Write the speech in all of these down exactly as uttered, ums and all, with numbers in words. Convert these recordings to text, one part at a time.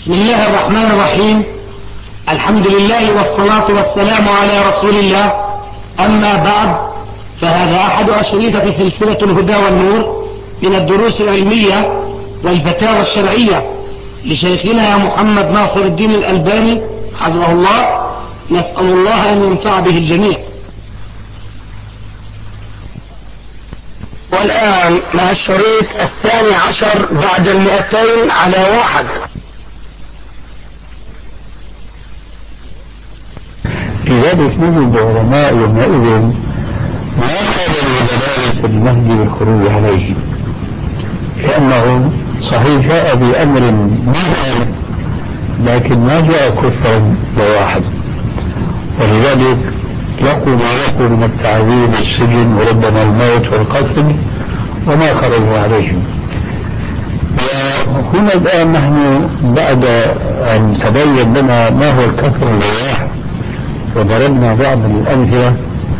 بسم الله الرحمن الرحيم. الحمد لله والصلاة والسلام على رسول الله. أما بعد، فهذا أحد أشريطة سلسلة الهدى والنور من الدروس العلمية والفتاوى الشرعية لشيخنا محمد ناصر الدين الألباني حفظه الله. نسأل الله أن ينفع به الجميع. والآن مع الشريط الثاني عشر بعد المئتين على واحد. لذلك نجد علماء يومئذ ما قالوا بدلالة المهدي والخروج عليه، لأنه صحيح جاء بأمر منكر لكن ما جاء كفرا بواحد، ولذلك لقوا ما لقوا من التعذيب والسجن وربما الموت والقتل وما خرجوا عليهم. وهنا الآن نحن بعد أن تبين لنا ما هو الكفر البواح وضربنا بعض الأمثلة،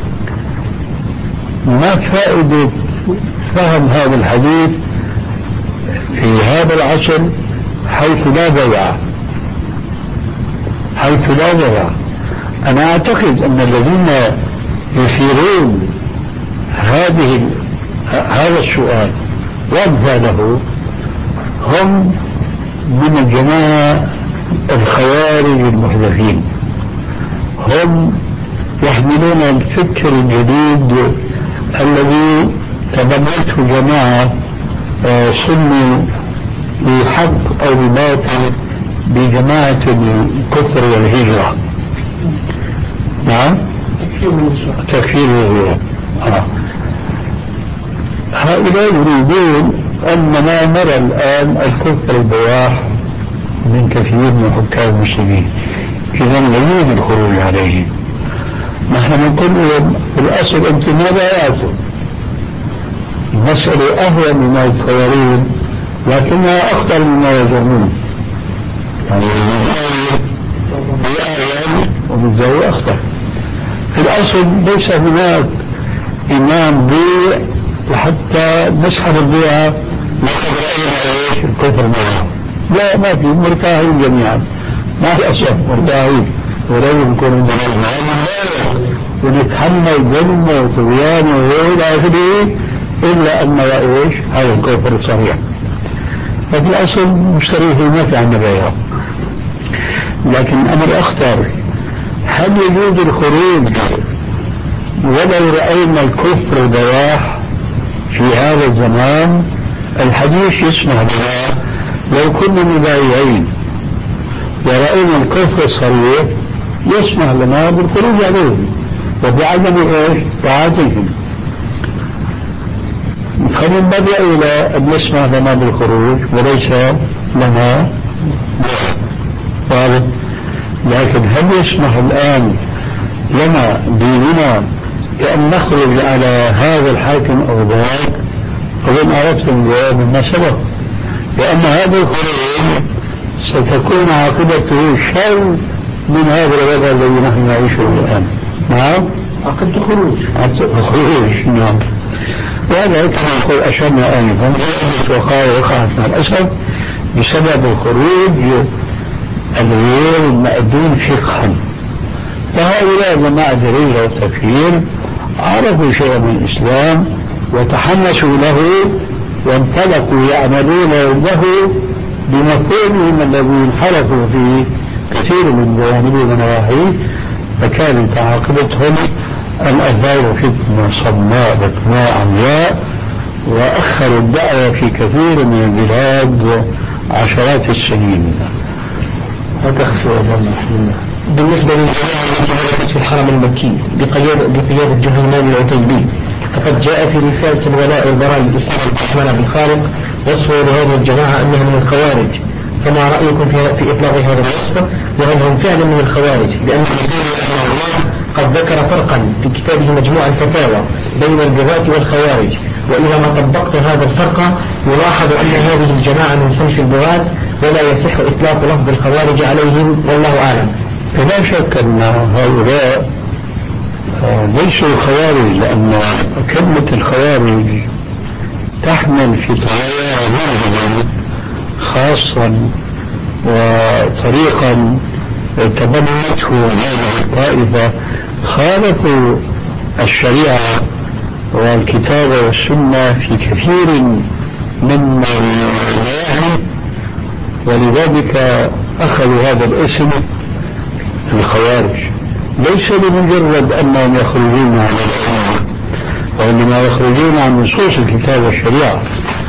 ما فائدة فهم هذا الحديث في هذا العصر حيث لا بيع حيث لا بيع أنا أعتقد أن الذين يثيرون هذه هذا السؤال وأمثاله هم من الجماعة الخوارج المحدثين، هم يحملون الفكر الجديد الذي تبنته جماعة سموا بحق أو بباطل بجماعة الكفر والهجرة. نعم، تكفير الهجرة. آه. هؤلاء يريدون أننا نرى الآن الكفر البواح من كثير من حكام المسلمين، إذا لا يوجد الخروج عليه. نحن نقول لهم في الأصل أنتم ما بايعتم، المسألة أهون من الخوارج لكنها أخطر مما يظنون، يعني بأهون وبالزاوية أخطر. في الأصل ليس هناك إمام بيع وحتى نسحب البيعة لقد رأينا الكفر معه، لا، ما في، مرتاحين جميعا، ما في أصلا مرتاحين، ولو نكون ونتحمل ظلم وطغيان وإلى آخره إلا أن رأيش هذا الكفر الصريح. ففي الأصل مشتريه ما في عنا بيع. لكن أمر أخطر، هل يجوز الخروج ولو رأينا الكفر البواح في هذا الزمان؟ الحديث يسمح بها لو كنا مبايعين ورأينا الكفر الصريح يسمح لنا بالخروج عليه وبعدم ايش طاعتهم، فننبغي الى ان يسمح لنا بالخروج وليس لنا طالب. لكن هل يسمح الان لنا ديننا بأن نخرج على هذا الحاكم أو ذاك؟ فإن أردتم الجواب مما سبق، لأن هذا الخروج ستكون عاقبته شر من هذا الوضع الذي نحن نعيشه الآن. نعم، عقد الخروج الخروج نعم. وهذا كما نقول أشرنا آنفا وقال وقعت مع الأسف بسبب الخروج الغير المأذون فقها. فهؤلاء جماعة الهجرة والتكفير عرفوا شيئا من الإسلام وتحمسوا له وانطلقوا يعملون له بمفهومهم الذي انحرفوا في كثير من جوانبه ونواحيه، فكانت عاقبتهم أن أثاروا فتنة صماء بكماء عمياء وأخروا الدعوة في كثير من البلاد عشرات السنين. هذا بالنسبة للجماعة التي هلكت في الحرم المكي بقيادة جهيمان العتيبي، فقد جاء في رسالة الولاء والبراء للإسلام الرحمن عبد الخالق وصفه لهذه الجماعة أنها من الخوارج، فما رأيكم في إطلاق هذا الوصف؟ وهل هم فعلا من الخوارج؟ لأن الدين رحمه الله قد ذكر فرقا في كتابه مجموع الفتاوى بين البغاة والخوارج، وإذا ما طبقت هذا الفرق يلاحظ أن هذه الجماعة من صنف البغاة ولا يصح إطلاق لفظ الخوارج عليهم، والله أعلم. لا شك أن هؤلاء ليسوا خوارج، لأن كلمة الخوارج تحمل في طواياها معنى خاصا طريقا تبنته هذه الطائفة خالفوا الشريعة والكتاب والسنة في كثير من النواحي، ولذلك أخذوا هذا الاسم الخوارج، ليس لمجرد أنهم يخرجون عن الأمة، وإنما يخرجون عن نصوص الكتاب والشريعة.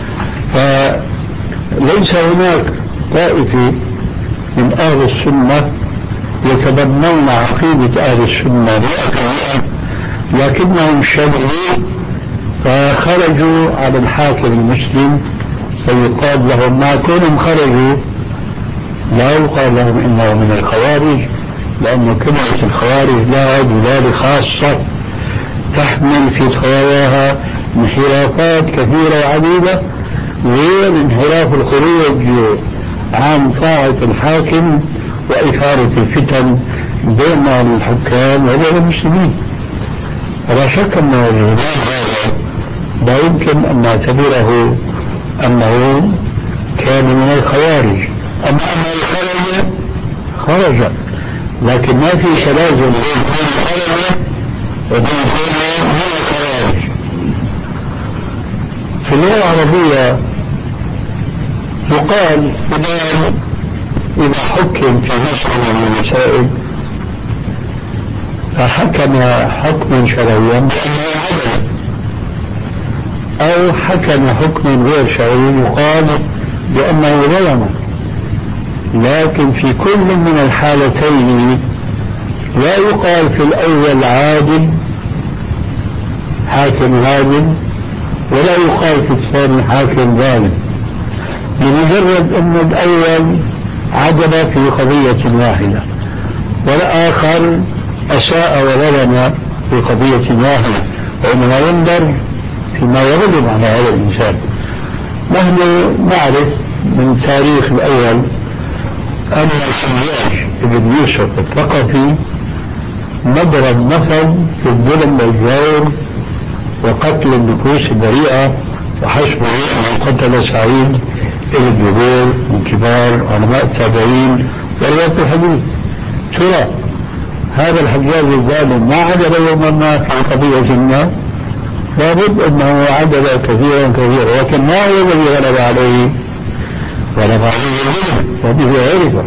فليس هناك طائفة من أهل السنة يتبنون عقيدة أهل السنة مئة بالمئة، لكنهم شبهوا فخرجوا على الحاكم المسلم، فيقال لهم ما كونهم خرجوا لا يقال لهم إنه من الخوارج، لأن كلمة الخوارج لها دلالة خاصة تحمل في خواياها انحرافات كثيرة وعديدة، غير انحراف الخروج عن طاعة الحاكم وإثارة الفتن بين الحكام وبين المسلمين. ولا شك أن الإمام هذا لا يمكن أن نعتبره أنه كان من الخوارج، أما أنه خرج خرج، لكن ما في تلازم بين كون خرج وبين كون من الخوارج. في اللغة العربية يقال فلان إذا حكم في مسألة من المسائل فحكم حكما شرعيا بأنه عدل، أو حكم حكما غير شرعي يقال بأنه ظلم. لكن في كل من الحالتين لا يقال في الأول عادل حاكم عادل، ولا يقال في الثاني حاكم ظالم، لمجرد أن الأول عدل في قضية واحدة والآخر أساء وظلم في قضية واحدة، وإنما ينظر فيما يغلب على هذا الإنسان. نحن نعرف من تاريخ الأول أن الحجاج بن يوسف الثقفي مضرب مثل في الظلم والجور وقتل النفوس البريئة، وحسبه أن قتل سعيد بن جبير من كبار علماء التابعين ورواة الحديث. ترى هذا الحجاج الظالم ما عدل يوما ما في قضية ما؟ لابد أنه عدل كثيرا كثيرا، لكن ما هو الذي غلب عليه؟ غلب عليه الظلم، وبه عرف.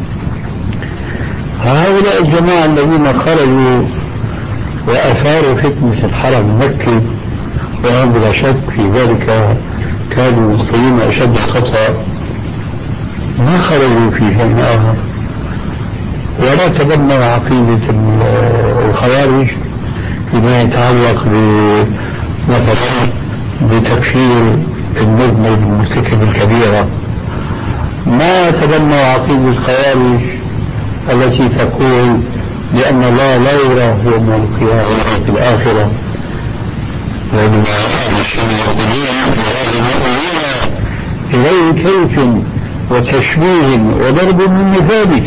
هؤلاء الجماعة الذين خرجوا وأثاروا فتنة الحرم المكي، وهم بلا شك في ذلك كانوا مخطئين أشد الخطأ، ما خرجوا في شيء آخر ولا تبنوا عقيدة الخوارج فيما يتعلق مثلا بتكفير المذنب المرتكب الكبيرة. ما تبنوا عقيدة الخوارج التي تقول بأن الله لا يراه يوم القيامة ولا في الآخرة، وإنما أهل السنة يقولون إليه كيف وتشبيه وضرب من مثال،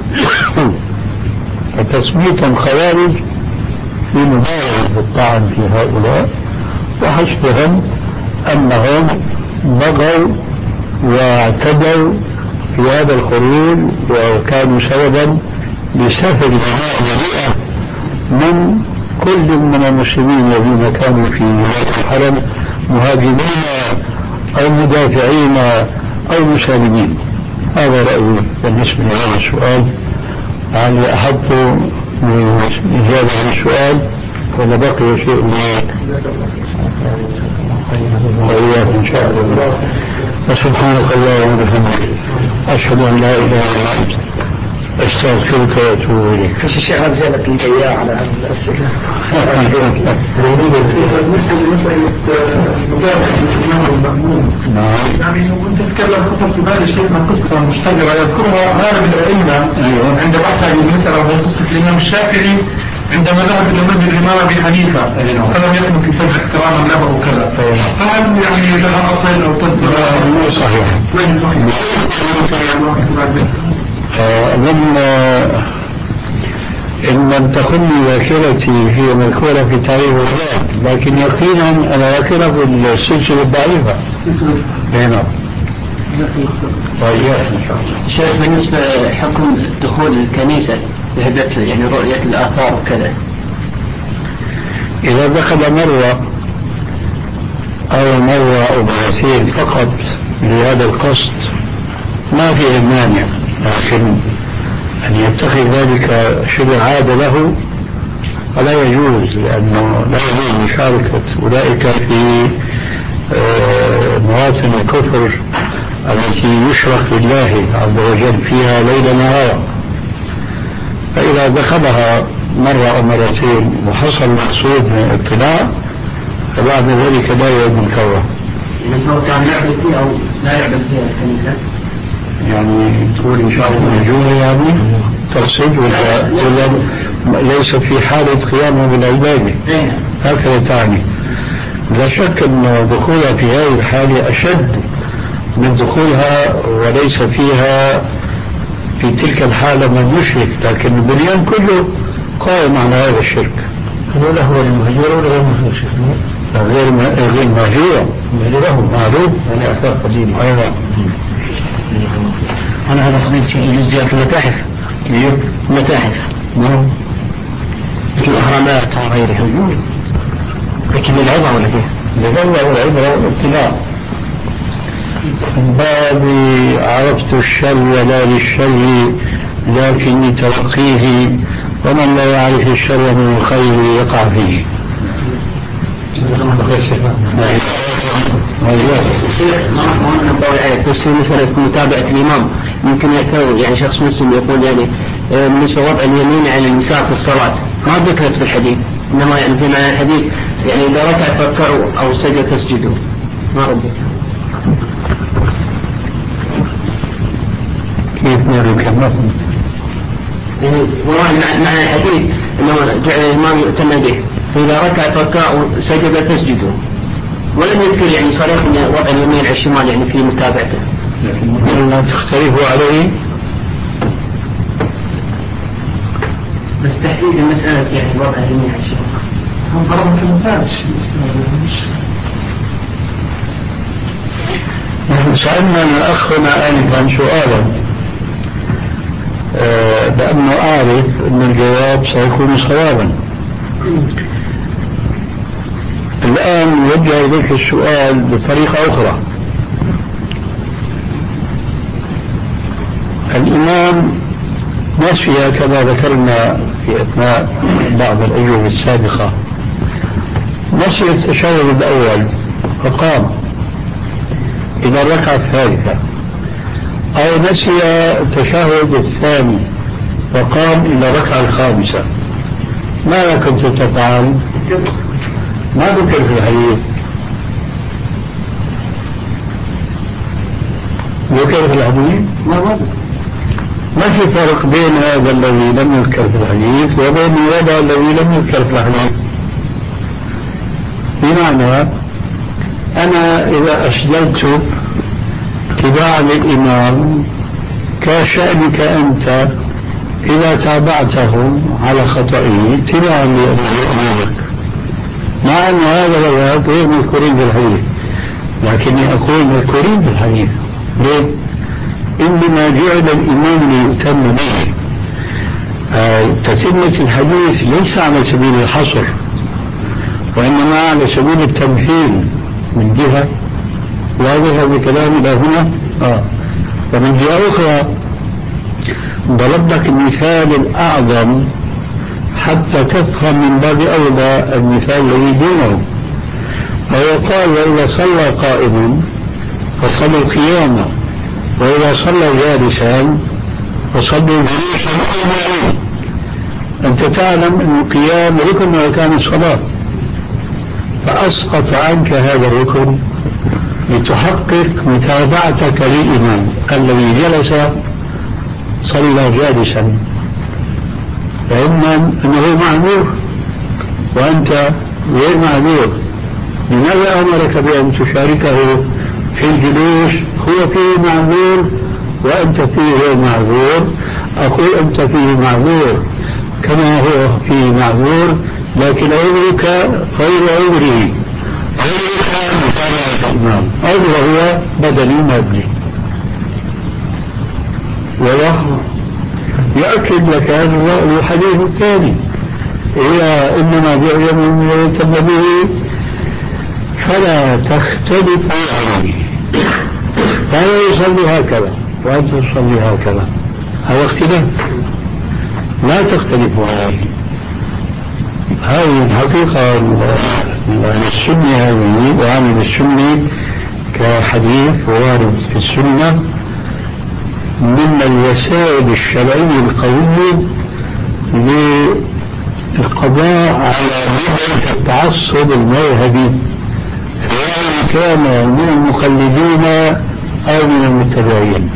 فتسمية خوارج في مبالغة الطعن في هؤلاء، وحسبهم أنهم بغوا واعتدوا في هذا الخروج وكانوا سببا لسفر دماء بريئة من كل من المسلمين الذين كانوا في ولاية الحرم مهاجمين أو مدافعين أو مسالمين. هذا رأيي بالنسبة لهذا السؤال. لعلي أحط إجابة عن السؤال ولا بقي شيء ما وإياك إن شاء الله. وسبحانك اللهم وبحمدك أشهد أن لا إله إلا أنت أستغفرك وأتوب إليك. فش الشيخ هذا زيادة لك إياه على هذه الأسئلة؟ نعم. يعني كنت أتكلم خطر في بالي شيء من قصة مشتهرة يذكرها غالب الأئمة عند بحث عن المسألة وهي قصة الإمام الشافعي عندما ذهب إلى مسجد الإمام أبي حنيفة فلم يكن في الفجر احتراما له وكذا، فهل يعني لها أصل أو تدبر؟ صحيح. وين صحيح؟ أظن إن لم تكن ذاكرتي هي مذكورة في تاريخ الوفاة، لكن يقينا أنا ذاكرة في السلسلة الضعيفة. هنا طيب إن شاء الله. شيخ بالنسبة حكم دخول الكنيسة بهدف يعني رؤية الآثار وكذا، إذا دخل مرة أو مرة أو مرتين فقط لهذا القصد ما فيه مانع، لكن أن يتخذ ذلك شبه عادة له فلا يجوز، لأنه لا يجوز مشاركة أولئك في مواطن الكفر التي يشرك بالله عز وجل فيها ليل نهار. فإذا دخلها مرة أو مرتين وحصل مقصود من الاطلاع فبعد ذلك لا يعود مكروه. سواء كان يعبد فيها أو لا يعبد فيها الكنيسة، يعني تقول إن شاء الله مجوه يعني تقصد ولا ليس في حالة قيامه بالعبادة هكذا تعني. لا شك أن دخولها في هذه الحالة أشد من دخولها وليس فيها في تلك الحالة من يشرك، لكن البنيان كله قائم على هذا الشرك. هل هو المهجور ولا غير مهجور؟ غير غير مهجور له معروف يعني أثار قديمة. أيضا أنا هذا قضية شيء زيارة المتاحف. المتاحف نعم مثل الأهرامات وغيرها، لكن العظة ولا كيف؟ العظة والعبرة والابتلاء باب عرفت الشر ولا للشر لكني ترقيه ومن لا يعرف الشر من الخير يقع فيه. بس في مسألة متابعة الإمام يمكن يعتبر يعني شخص مسلم يقول يعني بالنسبة وضع اليمين على اليسار في الصلاة ما ذكرت في الحديث، إنما يعني في معنى الحديث يعني إذا ركع فكروا أو سجد فاسجدوا ما ردت. كيف نرى كما يعني والله معنى الحديث إنه جعل الإمام يؤتم به، فإذا ركع فكروا سجد فاسجدوا، ولم يذكر يعني صريح أن وضع اليمين على الشمال يعني في متابعته. لكن لا تختلفوا عليه بس تحديد المسألة يعني وضع اليمين على الشمال هم ضربوا كلمات. نحن سألنا الأخ هنا آنفا سؤالا لأنه أعرف أن الجواب سيكون صوابا. الآن وجه إليك السؤال بطريقة أخرى. الإمام نسي كما ذكرنا في أثناء بعض الأيام السابقة، نسي التشهد الأول فقام إلى الركعة الثالثة، أو نسي التشهد الثاني فقام إلى الركعة الخامسة، ماذا كنت تفعل؟ ما ذكر في الحديث. ذكر في الحديث؟ ما في فرق بين هذا الذي لم يذكر في الحديث وبين هذا الذي لم يذكر في الحديث. بمعنى أنا إذا أسجدت اتباعا للإمام كشأنك أنت إذا تابعته على خطئه اتباعا لأمامك، مع أن هذا الروايات غير مذكورين في الحديث، لكني أقول مذكورين في الحديث. ليه؟ إنما جعل الإمام ليؤتم به. آه تتمة الحديث ليس على سبيل الحصر، وإنما على سبيل التمثيل من جهة، واضح بكلام إلى هنا. آه. ومن جهة أخرى ضرب لك المثال الأعظم حتى تفهم من باب أولى المثال الذي دونه. فهو قال وإذا صلى قائما فصلوا قياما، وإذا صلى جالسا فصلوا جلوسا. أنت تعلم أن القيام ركن من أركان الصلاة، فأسقط عنك هذا الركن لتحقق متابعتك للإمام الذي جلس صلى جالسا، فإما أنه معذور وأنت غير معذور. لماذا أمرك بأن تشاركه في الجلوس؟ هو فيه معذور وأنت فيه غير معذور. أقول أنت فيه معذور كما هو فيه معذور، لكن عذرك غير عذره. عذرك متابعة الإمام، عذره هو بدني مبني. وله يأكد لك هذا الحديث الثاني إذا إنما بأعلم من يلتم به فلا تختلفوا عليه. فهو يصلي هكذا وأنت تصلي هكذا، هذا اختلاف، لا تختلفوا عليه. هذه الحقيقة السنة هذه وعمل السنة كحديث وارد في السنة من الوسائل الشرعية القوية للقضاء على مدة التعصب المذهبي سواء كان من المقلدين أو من المتبعين،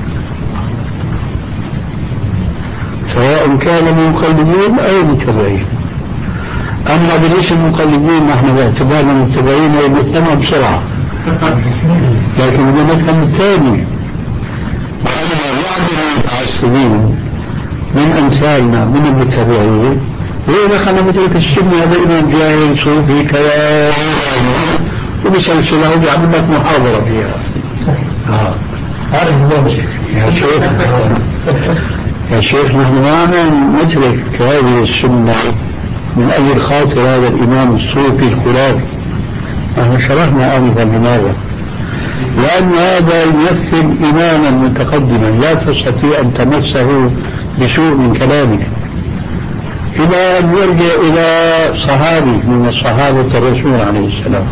سواء كان من المقلدين أو المتبعين. أما بالنسبة للمقلدين نحن باعتبارنا متبعين نفهمها بسرعة، لكن بدنا نفهم الثاني وأنا بعض المتعصبين من أمثالنا من المتبعين وإذا كان مثلك السنة هذا إمام جاهل صوفي كذا وبسلسله وبيعمل لك محاضرة فيها. آه. عارف الله يا شيخ يا شيخ نحن ما ندرك هذه السنة من أجل خاطر هذا الإمام الصوفي الخلافي. نحن شرحنا آنفا لماذا؟ لأن هذا يمثل إماما متقدما لا تستطيع أن تمسه بسوء من كلامك إلى أن يرجع إلى صحابي من الصحابة الرسول عليه السلام.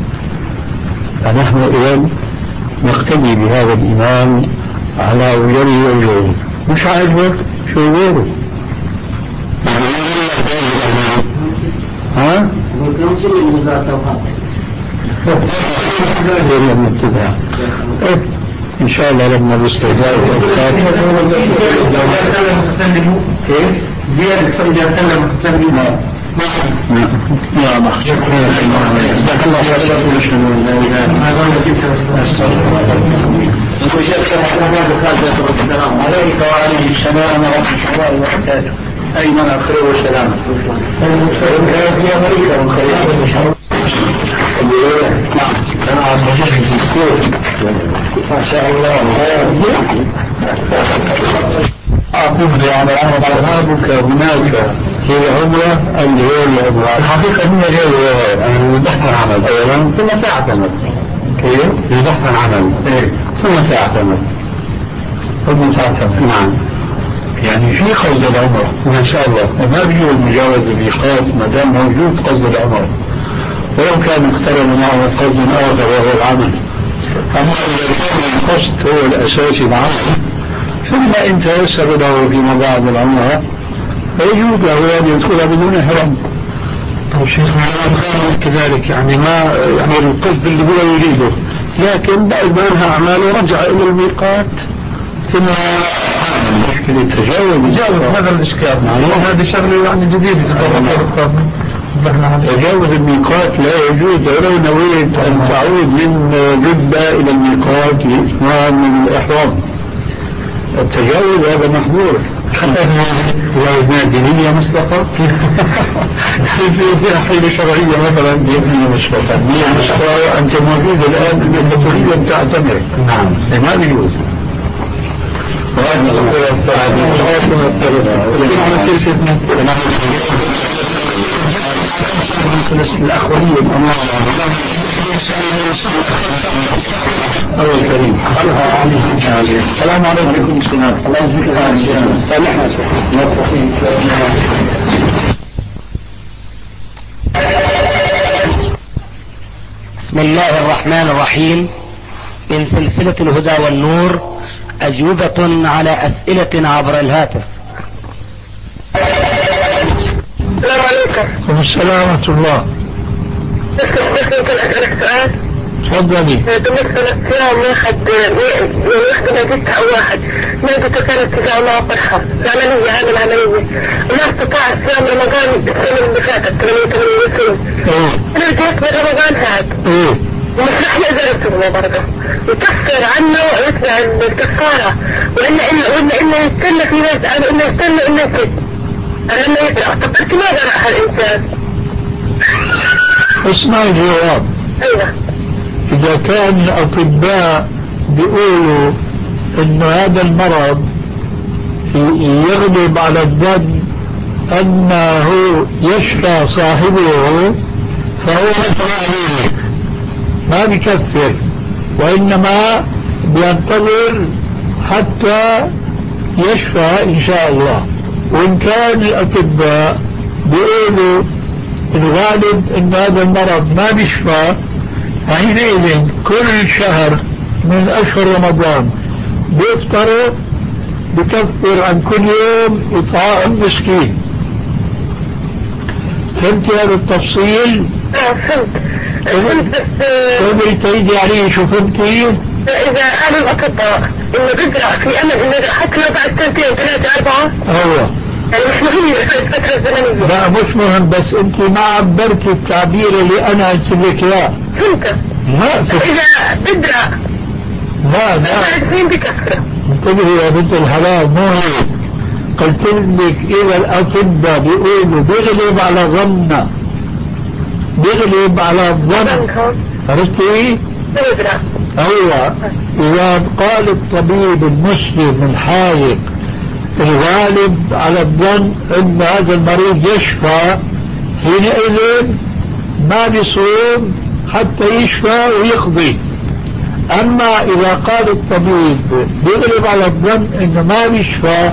فنحن إذن نقتدي بهذا الإمام على وجهه وجهه. مش عاجبك شو غيره؟ ها؟ إن شاء الله لما باستهداء زيادة فإذا سلم تسلم لا محجوب جزاك الله خير. عليك وعليه السلام ورحمة الله وبركاته. أين الخير والسلام؟ في أمريكا والخير. نعم أنا عم بشوف في السوق ما شاء الله. أقول يعني أنا أذهبك هناك هي عمرة اللي هي العمرة الحقيقة هي غير البحث عن عمل أولا ثم ساعة عمل. كيف؟ البحث عن عمل ثم ساعة عمل ثم ساعة عمل. نعم يعني في قصد العمرة ما شاء الله ما بيجوز مجاوز الميقات ما دام موجود قصد العمرة ولو كان اقترن معه قصد آخر وهو العمل. أما إذا كان القصد هو الأساسي العمل ثم إن تيسر له فيما بعد العمرة فيجوز له أن يدخل بدون إحرام. طيب شيخنا أنا كذلك يعني ما يعني القصد اللي هو يريده لكن بعد ما انهى أعماله رجع إلى الميقات ثم مشكلة التجاوز تجاوز هذا الإشكال. هذه شغلة يعني جديدة تجاوز الميقات لا يجوز ولو نويت أن تعود من جدة إلى الميقات لإتمام الإحرام. التجاوز هذا محظور حتى لو دينية مسبقة فيها حيلة شرعية مثلا دينية مسبقة دينية مسبقة أنت موجود الآن أنت تريد أن تعتمر. نعم ما بيجوز. وهذا الأخوانية أول كريم السلام عليكم. الله يجزيك الخير. سامحنا بسم الله الرحمن الرحيم. من سلسلة الهدى والنور أجوبة على أسئلة عبر الهاتف. السلام عليكم. السلام ورحمة الله. ممكن أسألك سؤال؟ تفضلي. بالنسبة للصيام واحد واحدة مادتها أو واحد مادته كانت تجاه الله فرحة عملية عامل عملية ما استطاع الصيام رمضان السنة اللي فاتت ثمانية وثمانين سنة رجعت من رمضان هذا ومش رح يقدر يصومه برضه يكفر عنه ويتبع الكفارة وإلا إلا إلا يستنى في ناس قالوا إنه يستنى إنه يكذب أنا إنه يقرأ. طب أنت ماذا رأى الإنسان؟ اسمع الجواب. أيوة. إذا كان الأطباء بيقولوا إنه هذا المرض يغلب على الظن أنه يشفى صاحبه فهو مثل ما بيكفر، وإنما بينتظر حتى يشفى إن شاء الله. وإن كان الأطباء بيقولوا الغالب أن هذا المرض ما بيشفى، فحينئذ كل شهر من أشهر رمضان بيفطروا بكفر عن كل يوم إطعام مسكين. فهمت هذا التفصيل؟ اه فهمت. فهمت بس تقدري تعيدي عليه شو فهمتي؟ إذا قالوا الأطباء إنه بيقرأ في أمل إنه حتى لو بعد سنتين ثلاثة أربعة، أيوه يعني مش مهم الفترة الزمنية. لا مش مهم، بس أنت ما عبرتي التعبير اللي أنا قلت لك إياه. فهمت. لا إذا بيقرأ لا لا بعد سنين بكفر. انتبهي يا بنت الحلال، مو هيك. قلت لك إذا الأطباء بيقولوا بيغلب على ظننا، بيغلب على الظن، عرفتي؟ بيقرأ. أيوة. إذا قال الطبيب المسلم الحاذق الغالب على الظن أن هذا المريض يشفى، حينئذ ما بيصوم حتى يشفى ويقضي. أما إذا قال الطبيب بيغلب على الظن أنه ما بيشفى،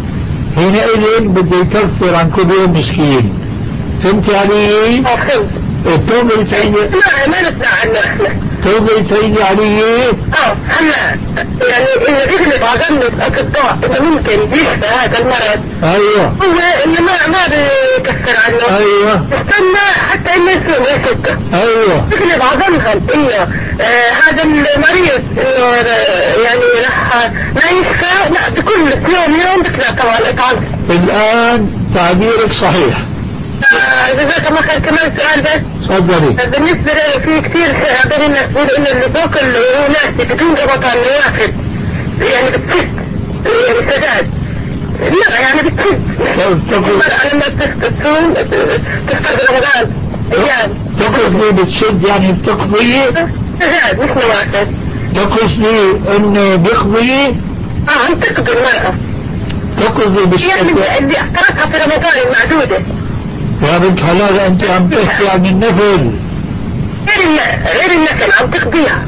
حينئذ بده يكفر عن كل يوم مسكين. فهمت علي؟ اه فهمت. تقدري تعيدي؟ ما ما نسمع عنه احنا. تقدري تعيدي علي؟ اه هلا يعني إذا بيغلب على ظن الأطباء إنه ممكن يشفى هذا المرض، أيوة هو إنه ما ما بيكفر عنه. أيوة استنى حتى إنه يصوم يسكت. أيوة بيغلب على ظنهم إنه آه هذا المريض إنه آه يعني راح ما يشفى، لا بكل يوم يوم بيطلع طبعا إطعام. الآن تعبيرك صحيح. آه جزاك الله خير. كمان سؤال بس. تفضلي. بالنسبة لي في كثير بين الناس بيقولوا إنه اللي باكل وناسي بدون رمضان واحد يعني بتسد يعني سداد، لا يعني بتسد. المرأة لما تصوم تفطر برمضان أيام تقصدي بتشد يعني بتقضي؟ سداد مش نوافل. تقصدي انه بيقضي؟ اه عم تقضي المرأة. تقصدي بالشد يعني اللي احترقها في رمضان المعدودة. يا بنت حلال انت عم تحكي عن النفل. غير غير النفل عم تقضيها،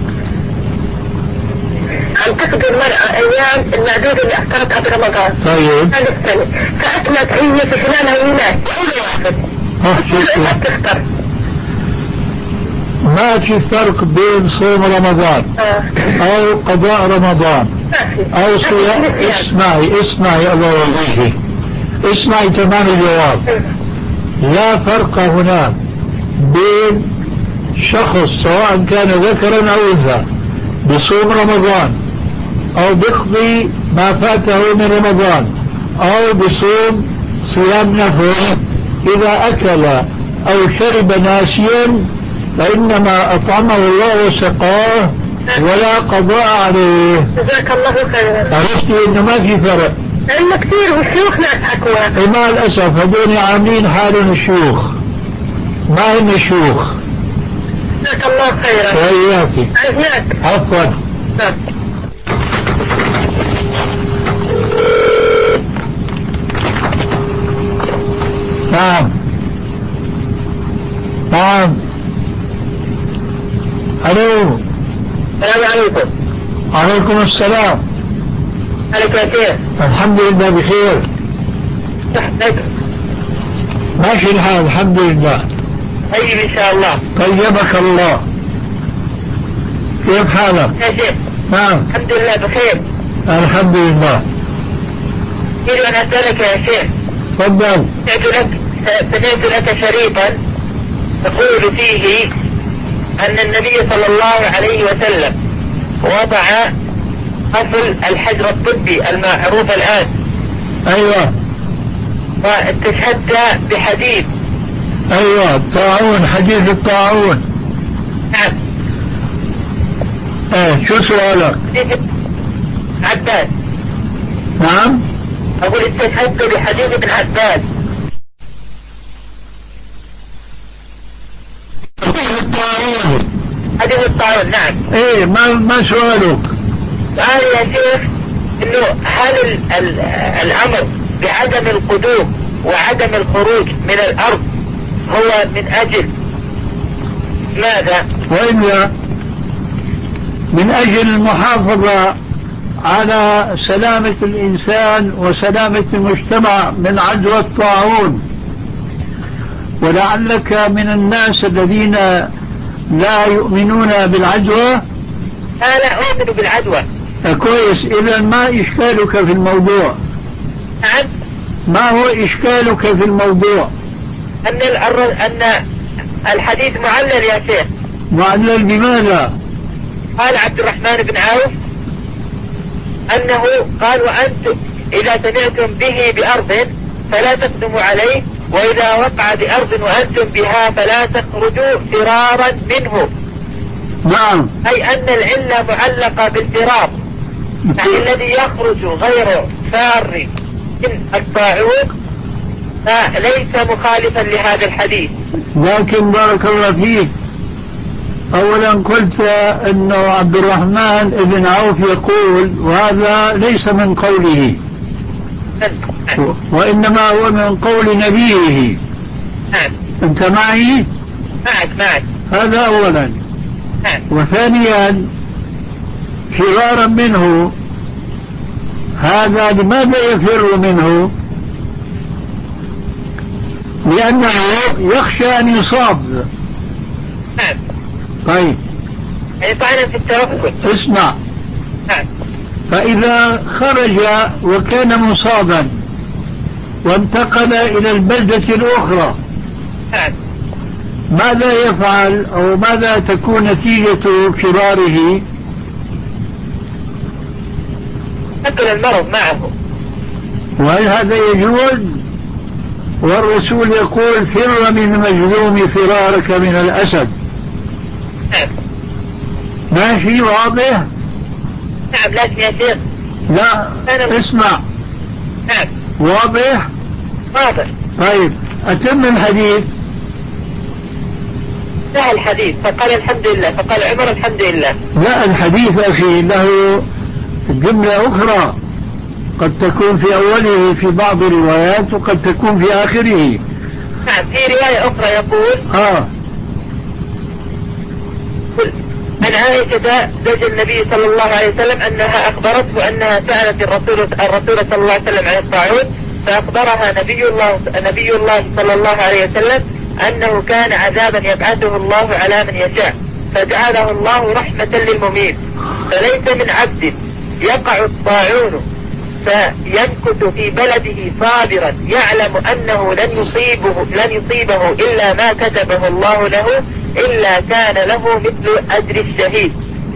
عم تقضي المرأة أيام المعدودة اللي احترقها برمضان. طيب. هذا السنة فأكملت هي في خلالها يومين كل واحد. ها شوفي. تفطر. ما في فرق بين صوم رمضان آه. أو قضاء رمضان ما في. أو صيام. اسمعي اسمعي الله يرضيكي، اسمعي تمام الجواب. لا فرق هناك بين شخص سواء كان ذكرا أو أنثى بصوم رمضان أو بيقضي ما فاته من رمضان أو بصوم صيام نفل، إذا أكل أو شرب ناسيا فإنما أطعمه الله وسقاه ولا قضاء عليه. جزاك الله خيرا. عرفتي إنه ما في فرق؟ لأنه كثير وشيوخ ناس حكوا. مع الأسف هذول عاملين حالهم الشيوخ، ما هم شيوخ. جزاك الله خيرا. وإياكي. عزيزك. عفوا. نعم نعم. الو. السلام عليكم. وعليكم السلام. عليك يا شيخ. الحمد لله بخير. صحتك؟ ماشي الحال الحمد لله. طيب ان شاء الله. طيبك الله. كيف حالك؟ يا شيخ. نعم. الحمد لله بخير. الحمد لله. أريد أن أسألك يا شيخ. تفضل. سمعت لك سمعت لك شريطا تقول فيه أن النبي صلى الله عليه وسلم وضع أصل الحجر الطبي المعروف الآن. أيوة. واستشهدت بحديث. أيوة الطاعون، حديث الطاعون. نعم. ايه شو سؤالك؟ عباس. نعم. أقول استشهدت بحديث ابن عباس. حديث الطاعون. نعم. ايه ما ما سؤالك؟ قال يا شيخ ان انه هل ال ال الامر بعدم القدوم وعدم الخروج من الارض هو من اجل ماذا؟ وإلا من أجل المحافظة على سلامة الإنسان وسلامة المجتمع من عدوى الطاعون. ولعلك من الناس الذين لا يؤمنون بالعدوى. لا لا أؤمن بالعدوى. كويس، إذا ما إشكالك في الموضوع؟ نعم. ما هو إشكالك في الموضوع؟ أن أن الحديث معلل يا شيخ. معلل بماذا؟ قال عبد الرحمن بن عوف أنه قال وأنتم إذا سمعتم به بأرض فلا تقدموا عليه، وإذا وقع بأرض وأنتم بها فلا تخرجوا فرارا منه. نعم. أي أن العلة معلقة بالفرار، يعني الذي يخرج غير فار من الطاعون فليس مخالفا لهذا الحديث. لكن بارك الله فيك، أولا قلت أنه عبد الرحمن بن عوف يقول، وهذا ليس من قوله وإنما هو من قول نبيه. أنت معي؟ معك معك. هذا أولا. وثانيا فرارا منه، هذا لماذا يفر منه؟ لأنه يخشى أن يصاب. طيب يعني طعنا في التوكل. اسمع. فإذا خرج وكان مصابا وانتقل إلى البلدة الأخرى ماذا يفعل أو ماذا تكون نتيجة فراره؟ أكل المرض معه. وهل هذا يجوز؟ والرسول يقول فر من المجذوم فرارك من الأسد. ماشي واضح؟ نعم. لكن يا شيخ لا اسمع. نعم. واضح؟ واضح. طيب أتم الحديث. لا الحديث فقال الحمد لله، فقال عمر الحمد لله. لا الحديث أخي له جملة أخرى قد تكون في أوله في بعض الروايات وقد تكون في آخره. نعم في رواية أخرى يقول آه عن عائشة زوج النبي صلى الله عليه وسلم أنها أخبرته أنها سألت الرسول الرسول صلى الله عليه وسلم عن الطاعون، فأخبرها نبي الله نبي الله صلى الله عليه وسلم أنه كان عذابا يبعثه الله على من يشاء، فجعله الله رحمة للمميت، فليس من عبد يقع الطاعون فيمكث في بلده صابرا يعلم أنه لن يصيبه لن يصيبه إلا ما كتبه الله له إلا كان له مثل أجر الشهيد.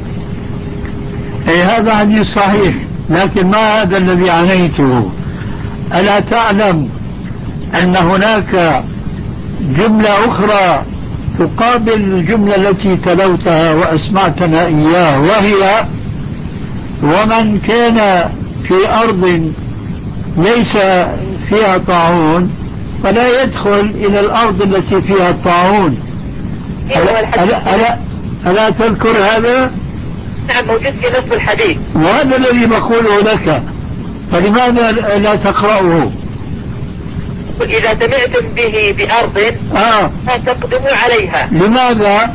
أي هذا حديث صحيح، لكن ما هذا الذي عنيته؟ ألا تعلم أن هناك جملة أخرى تقابل الجملة التي تلوتها وأسمعتنا إياه، وهي ومن كان في أرض ليس فيها طاعون فلا يدخل إلى الأرض التي فيها الطاعون. ألا, ألا, ألا, ألا تذكر هذا؟ نعم موجود في نص الحديث، وهذا الذي بقوله لك، فلماذا لا تقرأه؟ إذا سمعتم به بأرض آه. فتقدموا عليها. لماذا؟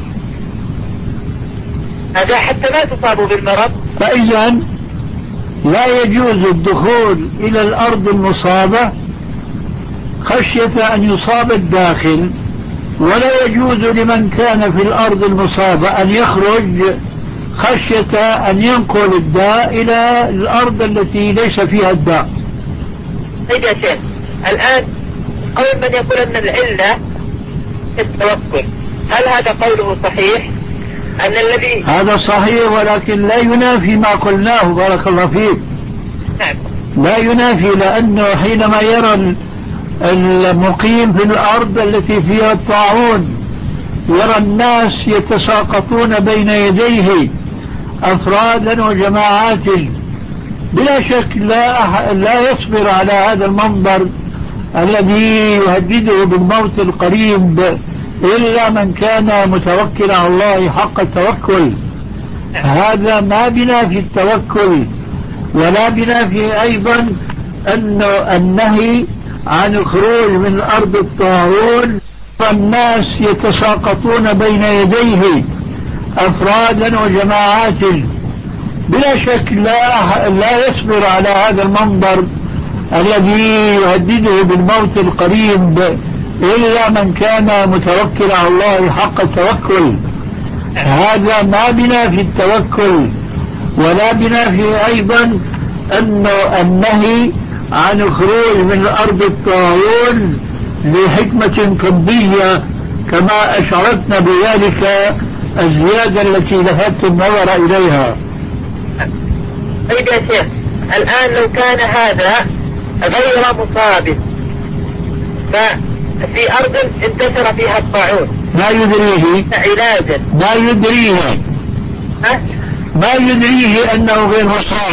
هذا حتى لا تصابوا بالمرض. فإذا لا يجوز الدخول إلى الأرض المصابة خشية أن يصاب الداخل، ولا يجوز لمن كان في الأرض المصابة أن يخرج خشية أن ينقل الداء إلى الأرض التي ليس فيها الداء. طيب يا شيخ، الآن قول من يقول أن العلة التوكل، هل هذا قوله صحيح؟ أن الذي هذا صحيح، ولكن لا ينافي ما قلناه بارك الله فيك. نعم. لا ينافي، لأنه حينما يرى المقيم في الأرض التي فيها الطاعون يرى الناس يتساقطون بين يديه أفرادا وجماعات، بلا شك لا, أح... لا يصبر على هذا المنظر الذي يهدده بالموت القريب إلا من كان متوكلا على الله حق التوكل. هذا ما بنا في التوكل، ولا بنافي أيضا أنه النهي عن الخروج من أرض الطاعون، فالناس يتساقطون بين يديه أفرادا وجماعات. بلا شك لا, لا يصبر على هذا المنظر الذي يهدده بالموت القريب إلا من كان متوكل على الله حق التوكل. هذا ما بنافي التوكل، ولا بنافي أيضا أنه النهي عن الخروج من أرض الطاعون لحكمة طبية كما أشعرتنا بذلك الزيادة التي لفت النظر إليها. طيب يا شيخ، الآن لو كان هذا غير مصاب ففي أرض انتشر فيها الطاعون ما يدريه علاجا ما يدريه ها؟ ما يدريه أنه غير مصاب،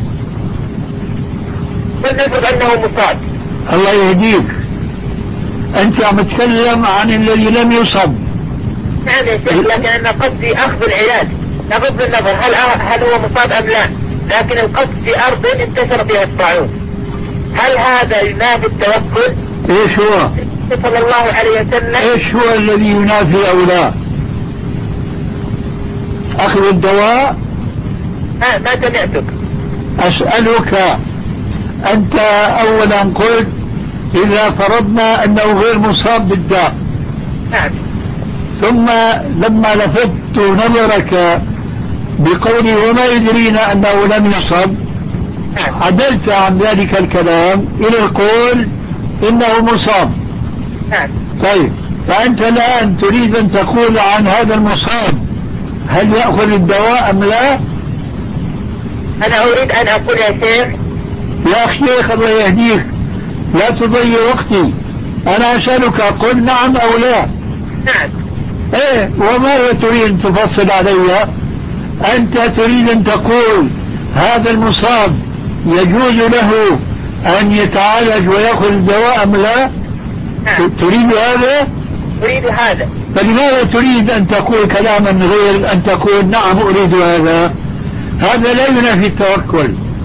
ولنفرض أنه مصاب. الله يهديك، أنت عم تتكلم عن الذي لم يصب. نعم يا شيخ، لكن أنا قصدي أخذ العلاج بغض النظر هل هل هو مصاب أم لا، لكن القصد في أرض انتشر فيها الطاعون، هل هذا ينافي التوكل؟ ايش هو؟ صلى الله عليه وسلم ايش هو الذي ينافي او لا؟ اخذ الدواء؟ ما, ما سمعتك. اسألك، انت اولا قلت اذا فرضنا انه غير مصاب بالداء، نعم، ثم لما لفت نظرك بقولي وما يدرينا انه لم يصب، نعم، عدلت عن ذلك الكلام الى القول انه مصاب. نعم. طيب، فانت الان تريد ان تقول عن هذا المصاب هل يأخذ الدواء ام لا؟ انا اريد ان اقول يا شيخ، يا شيخ الله يهديك لا تضيع وقتي، انا اسألك قل نعم او لا. نعم. ايه، وماذا تريد ان تفصل علي؟ انت تريد ان تقول هذا المصاب يجوز له ان يتعالج ويأخذ الدواء ام لا؟ نعم. تريد هذا؟ اريد هذا. فلماذا تريد ان تقول كلاما غير ان تقول نعم اريد هذا؟ هذا لا ينافي التوكل،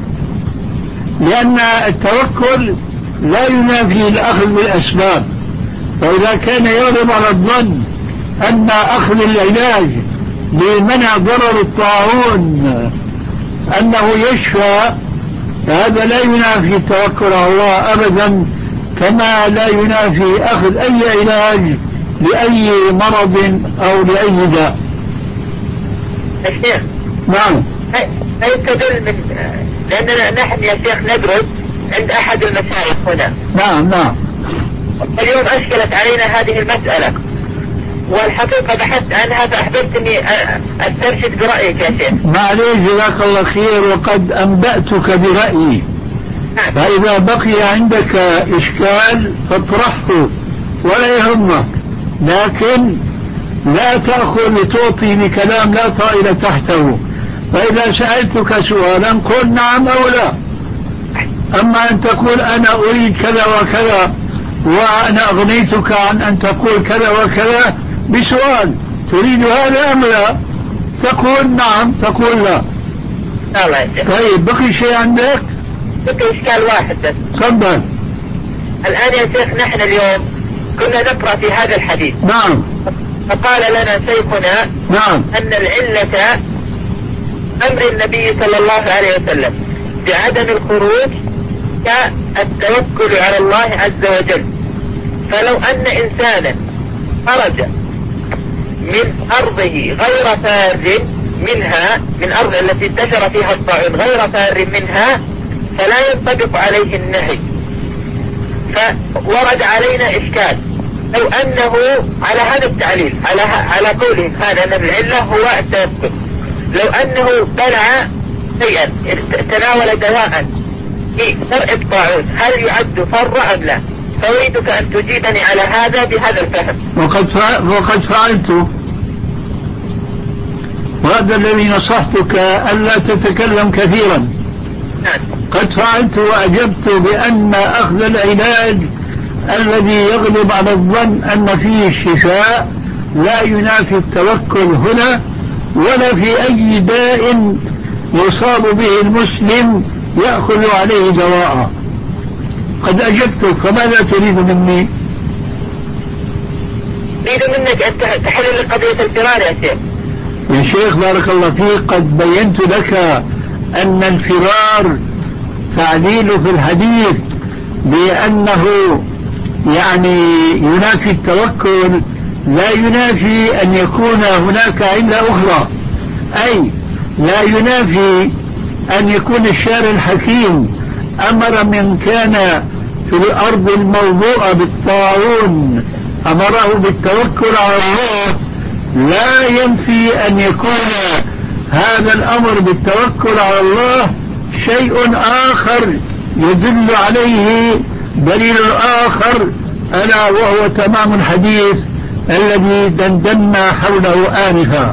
لان التوكل لا ينافي الاخذ بالاسباب. فاذا كان يغلب على الظن ان اخذ العلاج لمنع ضرر الطاعون انه يشفى، فهذا لا ينافي التوكل على الله ابدا، كما لا ينافي اخذ اي علاج لاي مرض او لاي داء. الشيخ، نعم. لا يستدل من لاننا نحن يا شيخ ندرس عند احد المشايخ هنا. نعم نعم. اليوم اشكلت علينا هذه المسألة، والحقيقة بحثت عنها فأحببت اني استرشد برأيك يا شيخ. معليش، جزاك الله خير، وقد انبأتك برأيي. نعم. فإذا بقي عندك إشكال فاطرحه ولا يهمك، لكن لا تأخذ لتعطي بكلام لا طائل تحته. فإذا سألتك سؤالا قل نعم أو لا. أما أن تقول أنا أريد كذا وكذا وأنا أغنيتك عن أن تقول كذا وكذا بسؤال تريد هذا أم لا، تقول نعم تقول لا. الله يا شيخ. طيب، بقي شيء عندك؟ بقي إشكال واحد بس. تفضل. الآن يا شيخ نحن اليوم كنا نقرأ في هذا الحديث. نعم. فقال لنا شيخنا نعم أن العلة أمر النبي صلى الله عليه وسلم بعدم الخروج كالتوكل على الله عز وجل. فلو أن إنسانا خرج من أرضه غير فار منها، من أرض التي انتشر فيها الطاعون غير فار منها، فلا ينطبق عليه النهي. فورد علينا إشكال لو أنه على هذا التعليل على على قولهم هذا أن العلة هو التوكل، لو أنه بلع شيئا تناول دواء في درء الطاعون هل يعد فر أم لا؟ فأريدك أن تجيبني على هذا بهذا الفهم. وقد وقد فعلت، وهذا الذي نصحتك ألا تتكلم كثيرا. نعم. قد فعلت وأجبت بأن أخذ العلاج الذي يغلب على الظن أن فيه الشفاء لا ينافي التوكل هنا، ولا في أي داء يصاب به المسلم يأخذ عليه دواء. قد أجبتك، فماذا تريد مني؟ أريد منك أن تحل لي قضية الفرار يا شيخ. يا شيخ بارك الله فيك، قد بينت لك أن الفرار تعليل في الحديث بأنه يعني ينافي التوكل، لا ينافي أن يكون هناك علة أخرى، أي لا ينافي أن يكون الشارع الحكيم أمر من كان في الأرض الموضوعة بالطاعون أمره بالتوكل على الله، لا ينفي أن يكون هذا الأمر بالتوكل على الله شيء آخر يدل عليه دليل آخر، ألا وهو تمام الحديث الذي دندنا حوله آنفا.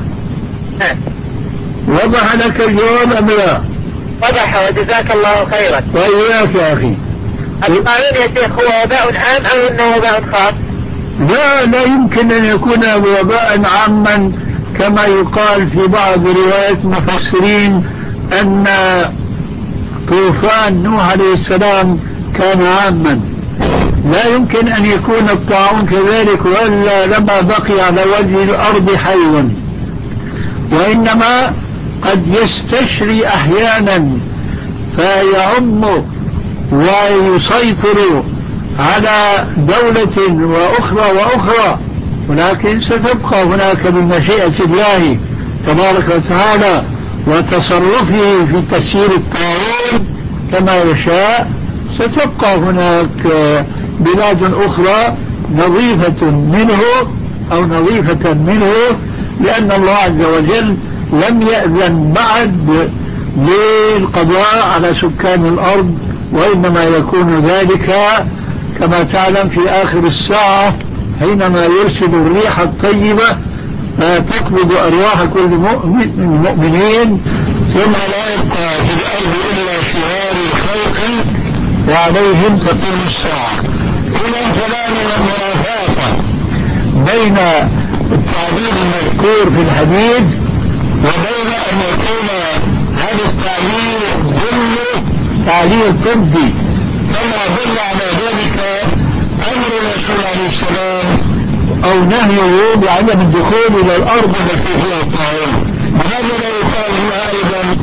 وضح لك الجواب أم لا؟ وضح وجزاك الله خيرا. وإياك يا أخي. الطاعون يا شيخ هو وباء عام أو إنه وباء خاص؟ لا لا يمكن أن يكون وباء عاما كما يقال في بعض روايات المفسرين أن طوفان نوح عليه السلام كان عاما. لا يمكن أن يكون الطاعون كذلك، وإلا لما بقي على وجه الأرض حي، وإنما قد يستشري أحيانا فيعم ويسيطر على دولة وأخرى وأخرى، ولكن ستبقى هناك بمشيئة الله تبارك وتعالى وتصرفه في تسيير الطاعون كما يشاء. ستبقى هناك بلاد أخرى نظيفة منه أو نظيفة منه، لأن الله عز وجل لم يأذن بعد للقضاء على سكان الأرض، وإنما يكون ذلك كما تعلم في آخر الساعة حينما يرسل الريح الطيبة فتقبض أرواح كل مؤمن المؤمنين، ثم لا يبقى في الأرض إلا شرار الخلق وعليهم تقوم الساعة. إلى فلا من المرافقة بين التعبير المذكور في الحديث وبين أن يكون هذا التعبير ظل تعليل طبي، كما دل على ذلك أمر الرسول عليه السلام أو نهيه بعدم الدخول إلى الأرض التي فيها الطاعون. بهذا لا يقال لها أيضا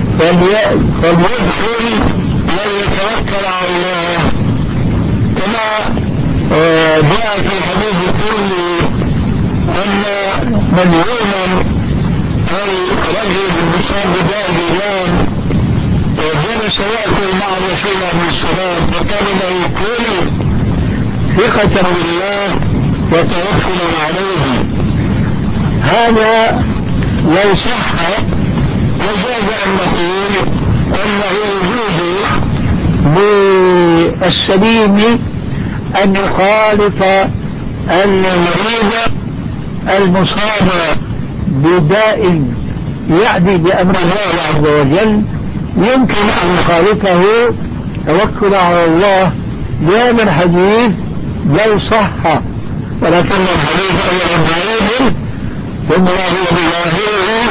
فليدخل وليتوكل على الله، كما جاء في الحديث كله أن من يؤمن أي رجل المصاب بداء الإيمان جلس يأكل مع الرسول عليه السلام فقال له كل ثقة بالله وتوكلا عليه. هذا لو صح وجاز أن نقول أنه يجوز للسليم أن يخالف المريض المصاب بداء يعدي بأمر الله عز وجل، يمكن أن يخالفه توكل على الله لهذا الحديث لو صح، ولكن الحديث أولا ضعيف ثم هو بظاهره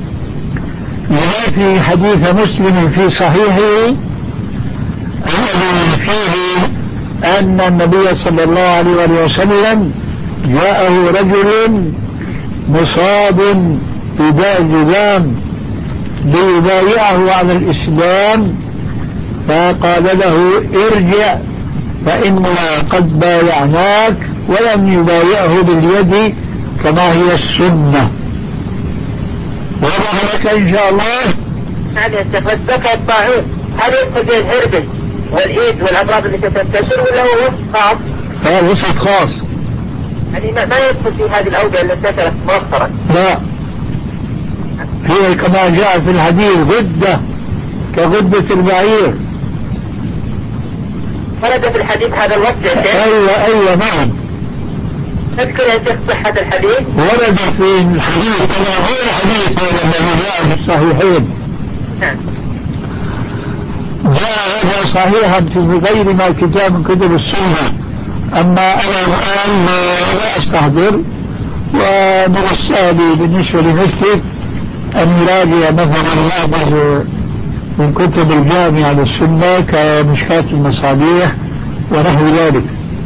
ينافي حديث مسلم في صحيحه الذي فيه أن النبي صلى الله عليه وسلم جاءه رجل مصاب بداء الجذام ليبايعه على الإسلام، فقال له ارجع فإننا قد بايعناك، ولم يبايعه باليد كما هي السنة. وضح لك إن شاء الله. هل يستفدك الطاعون هل يدخل به الهربس والإيد والأمراض التي تنتشر ولا هو وصف خاص؟ هذا وصف خاص، يعني ما يدخل في هذه الأوبئة التي انتشرت مؤخرا؟ لا، هي كما جاء في الحديث غدة كغدة البعير. ورد في الحديث هذا الوصف يا شيخ؟ أيوة أيوة نعم. تذكر يا شيخ صحة الحديث؟ ورد في الحديث كما هو الحديث الذي جاء في الصحيحين. نعم. جاء هذا صحيحا في غير ما كتاب من كتب السنة، أما أنا الآن لا أستحضر، ومن السهل بالنسبة لمثلك أن يراجع مثلا بعض من كتب الجامعة للسنة كمشكاة المصابيح ونحو ذلك.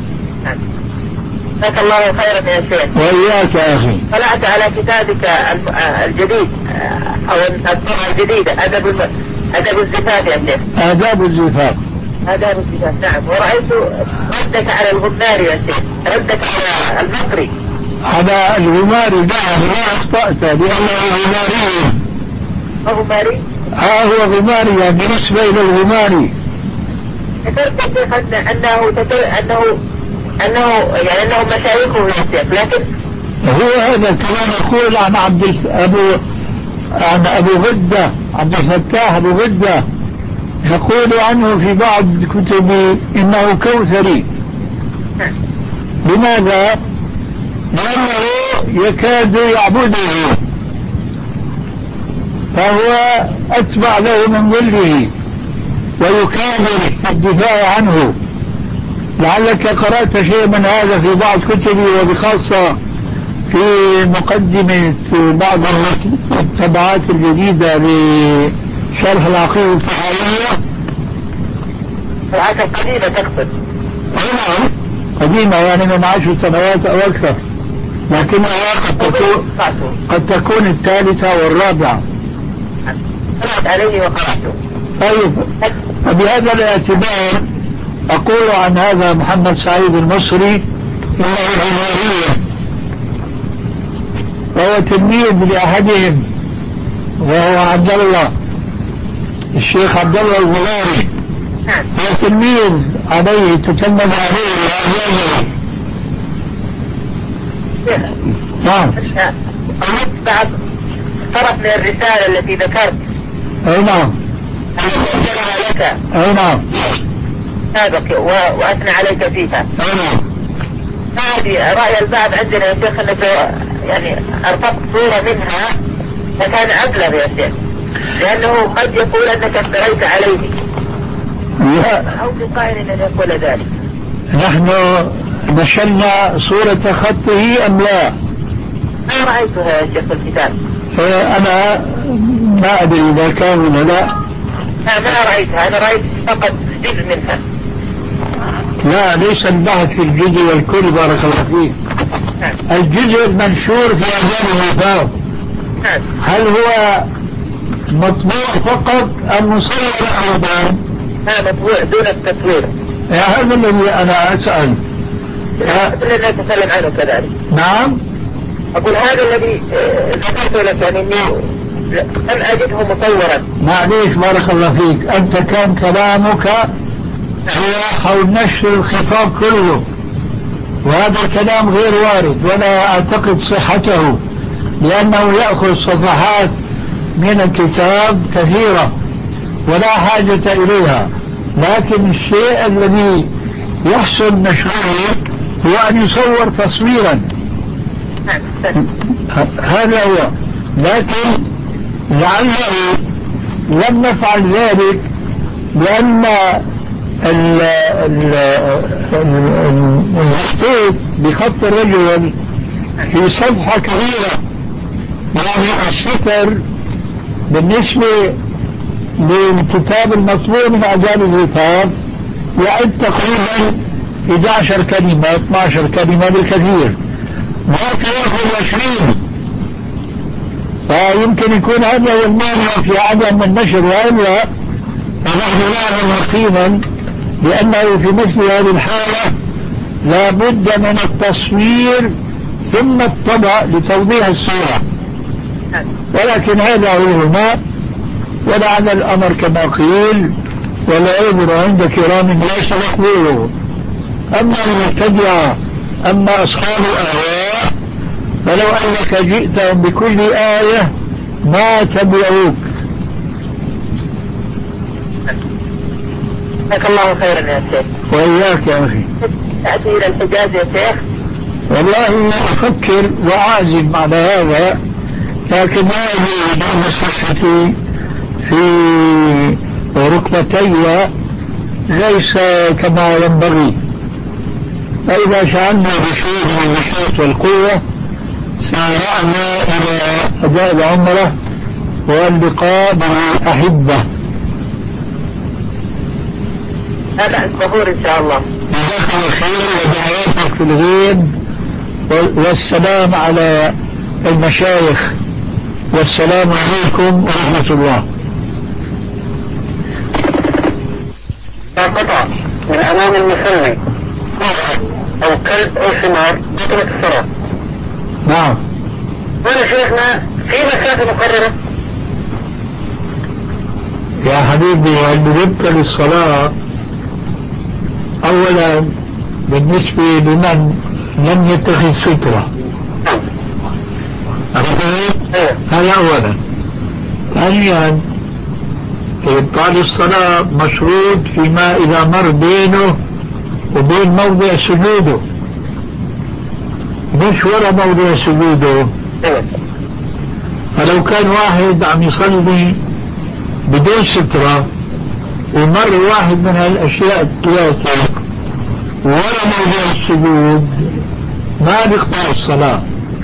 جزاك الله خيرا يا شيخ. وإياك يا أخي. طلعت على كتابك الجديد أو الطبعة الجديدة أدب أدب الزفاف يا شيخ. آداب الزفاف. آداب الزفاف نعم. ورأيت ردك على الغماري يا شيخ، ردك على المصري. على الغماري نعم لا أخطأت لأنه غماري. غماري؟ ها هو غماري يعني بالنسبة إلى الغماري. ذكرت يا شيخ أنه أنه أنه يعني أنهم مشايخه يا شيخ، لكن هو هذا كما نقول عن عبد الف... أبو عن أبو غدة عبد الفتاح أبو غدة نقول عنه في بعض كتبه إنه كوثري. لماذا؟ لأنه يكاد يعبده فهو أتبع له من ظله ويكابر في الدفاع عنه. لعلك قرأت شيء من هذا في بعض كتبي وبخاصة في مقدمة بعض الطبعات الجديدة لشرح العقيدة الطحاوية. العادة القديمة تقصد؟ نعم قديمة يعني من عشر سنوات أو أكثر، لكنها قد تكون قد تكون الثالثة والرابعة. قرأت عليه وقرأته. طيب فبهذا الاعتبار أقول عن هذا محمد سعيد المصري إنه غمارية، وهو تلميذ لأحدهم وهو عبد الله الشيخ عبد الله الغماري، هو تلميذ عليه تتلمذ عليه وأعلمه. نعم. قرأت بعض طرف من الرسالة التي ذكرت. أي نعم. أرسلها لك. أي نعم. سابق وأثنى عليك فيها. أي نعم. هذه رأي البعض عندنا يا شيخ أنك يعني أرفقت صورة منها فكان أبلغ يا شيخ، لأنه قد يقول أنك افتريت عليه. لا. أو بقائل أن يقول ذلك. نحن نشرنا صورة خطه أم لا؟ أنا رأيتها يا شيخ في الكتاب. أنا ما أدري إذا كان ولا لا. لا ما رأيتها، أنا رأيت فقط جزء منها. لا ليس البحث في الجزء والكل بارك الله فيك. الجزء المنشور في أعلام الوفاة هل هو مطبوع فقط أم مصور أيضا؟ لا مطبوع دون التصوير. هذا الذي أنا أسأل. لا نتكلم عنه كذلك. نعم. أقول هذا الذي ذكرته لك يعني إني لم أجده مصورا. معليش بارك الله فيك، أنت كان كلامك هو حول نشر الخطاب كله، وهذا الكلام غير وارد ولا أعتقد صحته، لأنه يأخذ صفحات من الكتاب كثيرة ولا حاجة إليها، لكن الشيء الذي يحسن نشره هو أن يصور تصويرا. هذا هو، لكن لعله لم نفعل ذلك لأن المخطوط بخط الرجل في صفحة كبيرة، يعني السطر بالنسبة للكتاب المطبوع من أعداد الكتاب يعد تقريبا إحدى عشرة كلمة اثنتي عشرة كلمة بالكثير، ما يأخذ عشرين، فيمكن يكون هذا هو المانع في عدم النشر، وإلا فنحن نعلم يقينا لأنه في مثل هذه الحالة لا بد من التصوير ثم الطبع لتوضيح الصورة، ولكن هذا هو ما ولعل الأمر كما قيل ولا عذر عند كرام ليس مقبوله. أما المبتدعة أما أصحاب الأهواء فلو أنك جئتهم بكل آية ما تبعوك. جزاك الله خيرا يا شيخ. وإياك يا أخي. تأتي إلى الحجاز يا شيخ؟ والله أفكر وأعزم على هذا، لكن ما أجد أن صحتي في ركبتي ليس كما ينبغي، فإذا شعرنا بشيء من النشاط والقوة سارعنا إلى أداء العمرة واللقاء بالأحبة لا الظهور إن شاء الله. جزاك الله خير ودعواتك في الغيب والسلام على المشايخ والسلام عليكم ورحمة الله. قطع من أمام المصلي أو كلب أو حمار بطلت الصلاة. نعم. وانا شيخنا في مسافة مقررة. يا حبيبي اللي بيبطل الصلاة أولا بالنسبة لمن لم يتخذ سترة هذا أولا. ثانيا إبطال الصلاة مشروط فيما إذا مر بينه وبين موضع سجوده مش ولا موضع سجوده. فلو كان واحد عم يصلي بدون سترة ومر واحد من هالأشياء الثلاثة ولا موضع السجود ما بيقطع الصلاة.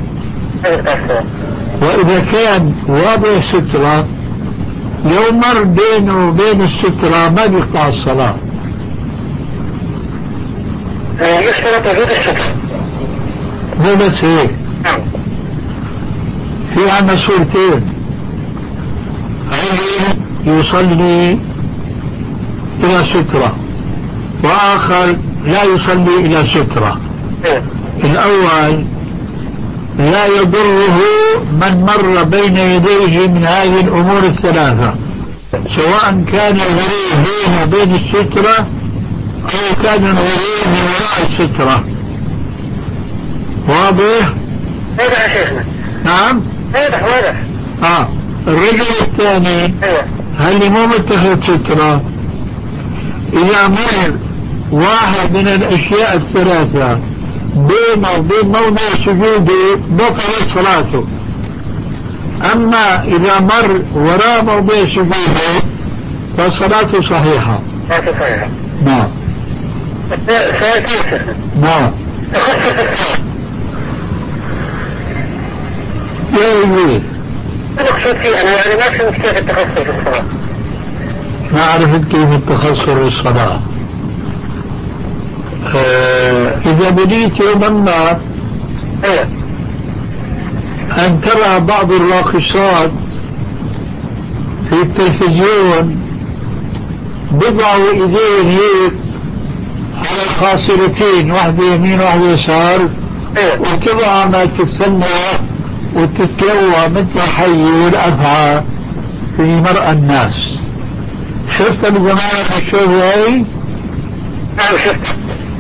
وإذا كان واضع سترة لو مر بينه وبين السترة ما بيقطع الصلاة. يشترط وجود السترة. مو بس هيك، في عنا صورتين، رجل يصلي إلى سترة وآخر لا يصلي إلى سترة. الأول لا يضره من مر بين يديه من هذه الأمور الثلاثة سواء كان الغريب بينه وبين السترة أو كان الغريب من وراء السترة. واضح؟ واضح يا شيخنا. نعم واضح واضح. آه الرجل الثاني هل مو متخذ سترة إذا مر واحد من الأشياء الثلاثة بينه وبين موضع سجوده بطلت صلاته. أما إذا مر وراء موضع سجوده فصلاته صحيحة. صلاته صحيحة. نعم. نعم. يا إبليس. المقصود فيه أنا يعني ما فهمت كيف التخصص في الصلاة. ما عرفت كيف التخصص في الصلاة. آه إذا بديت يوما ما أن ترى بعض الراقصات في التلفزيون بضعوا إيدين هيك على الخاصرتين واحدة يمين واحدة يسار وتضع ما تتسنى وتتلوى مثل حي والأفعى في مرأى الناس. شفت بزمانك الشوف هاي؟ نعم شفت.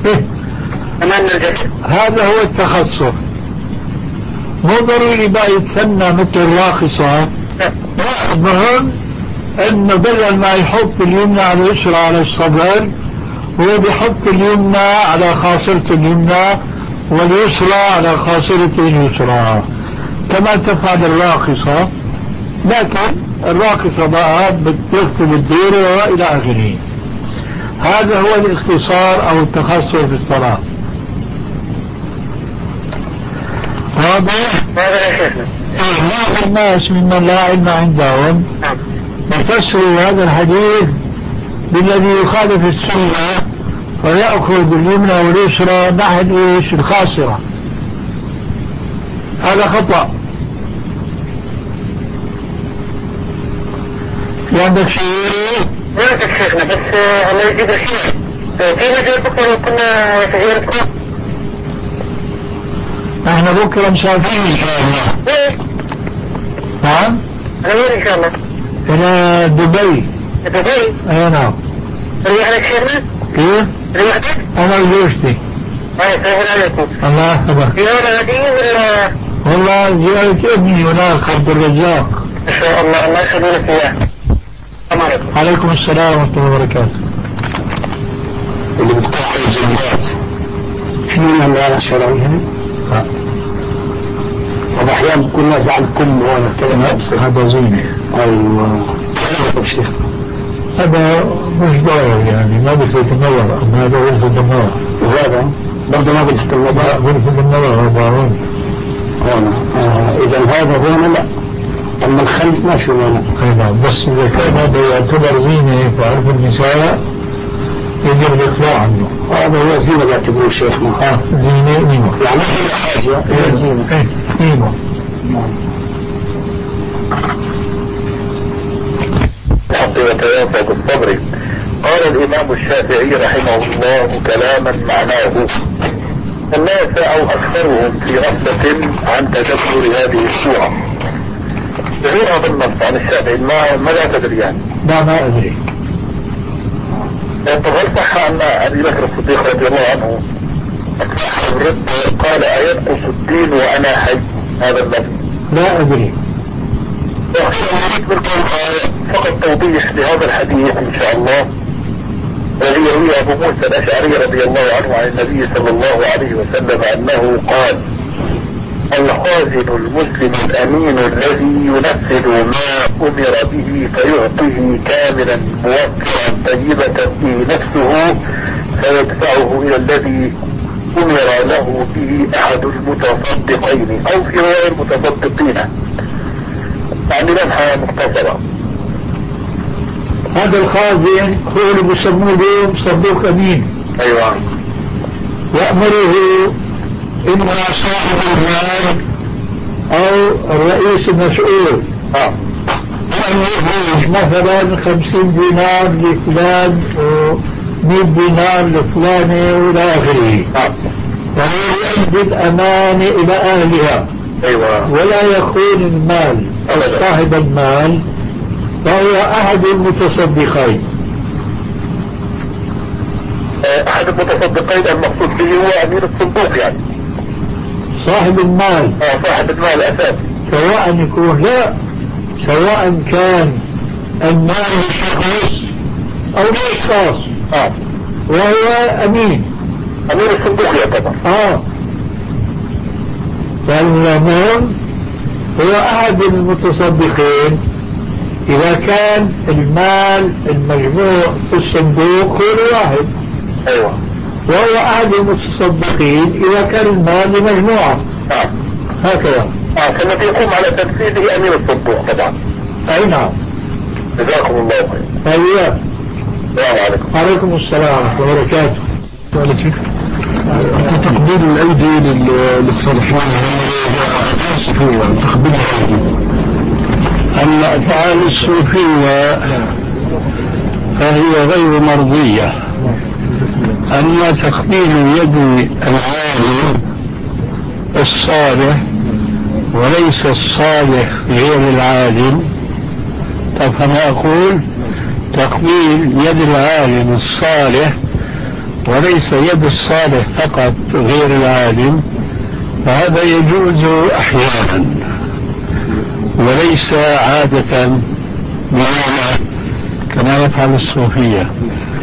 هذا هو التخصص. مو ضروري بقى يتسنى مثل الراقصة. المهم انه بدل ما يحط اليمنى على اليسرى على الصدر هو بيحط اليمنى على خاصرته اليمنى واليسرى على خاصرته اليسرى كما تفعل الراقصة. لكن الراقصة بقى بتغسل الديرة إلى آخره. هذا هو الاختصار أو التخصص في الصلاة. واضح؟ بعض الناس ممن لا علم عندهم يفسروا هذا الحديث بالذي يخالف السنة ويأخذ اليمنى واليسرى نحو ايش؟ الخاسرة. هذا خطأ. في عندك شيء؟ ما عندك شيخنا بس الله يجيب الخير. في مجال بكرة لو كنا تغييرتكم؟ احنا بكرة مسافرين ان شاء الله. ايه؟ نعم؟ انا وين ان شاء الله؟ الى دبي. دبي؟ اي نعم. ريح لك شيخنا؟ كيف؟ ريحتك؟ انا وزوجتي. اي سهل عليكم. الله يحفظك. زيارة هدية ولا؟ والله زيارة ابني هناك عبد الرزاق. ان شاء الله الله يخلي لك اياه. السلام عليكم. عليكم السلام ورحمة الله وبركاته. اللي بتقطع الجنبات في من لا يشعر عليها؟ لا. طب أحيانا بكون نازع الكم وأنا كلمة أبسط. هذا زينة. أيوة. طب شيخ. هذا مش ضاير يعني ما بلفت النظر. أما هذا بلفت النظر. وهذا برضه ما بلفت النظر. بلفت النظر هذا هون. هون. آه إذا هذا هون لا. أما الخلف ما شو هون. أي نعم. بس إذا كان هذا يعتبر زينة فعرف النساء يجب الإقلاع عنه. هذا هو زينة باعتبره شيخنا. اه زينة نيمة يعني هي حاجة إلى زينة. ايه نيمة. الحق وتواصل بالصبر. قال الإمام الشافعي رحمه الله كلاما معناه: الناس أو أكثرهم في غفلة عن تدبر هذه السورة. غير هذا النص عن الشافعي ما ماذا تدري يعني؟ لا ما أدري. طب هل صح أن أبي بكر الصديق رضي الله عنه الرد قال: أينقص الدين وأنا حي؟ هذا الذي لا أدري. فقط توضيح لهذا الحديث إن شاء الله الذي يروي أبو موسى الأشعري رضي الله عنه عن النبي صلى الله عليه وسلم أنه قال: الخازن المسلم الأمين الذي ينفذ ما أمر به فيعطيه كاملا موفرا طيبة به نفسه فيدفعه إلى الذي أمر له به أحد المتصدقين أو في رواية المتصدقين. يعني لمحة مختصرة. هذا الخازن هو اللي بيسموه اليوم صدوق أمين. أيوة. يأمره إما صاحب المال أو الرئيس المسؤول اه أن يخرج مثلا خمسين دينار لفلان ومئة دينار لفلان وإلى آخره. اه وهو يؤدي الأمانة إلى أهلها. أيوة. ولا يخون المال أو صاحب المال، فهو أحد المتصدقين. أحد المتصدقين المقصود به هو أمير الصندوق يعني صاحب المال. اه صاحب المال أساسا، سواء يكون لا سواء كان المال لشخص أو لأشخاص اه وهو أمين. أمير الصندوق يعتبر. اه فالمال هو أحد المتصدقين إذا كان المال المجموع في الصندوق هو واحد. أيوة. وهو أحد المتصدقين إذا كان المال لمجموعة. اه هكذا. اه فالذي يقوم على تنفيذه أمير الصندوق طبعا. أي نعم. جزاكم الله خير. أيوة. السلام عليكم. وعليكم السلام ورحمة الله وبركاته. تقبيل الأيدي للصالحين تقبيل الأيدي. أما أفعال الصوفية فهي غير مرضية. أما تقبيل يد العالم الصالح وليس الصالح غير العالم، فأنا أقول تقبيل يد العالم الصالح وليس يد الصالح فقط غير العالم، فهذا يجوز أحيانا وليس عادة بمعنى كما يفعل الصوفية.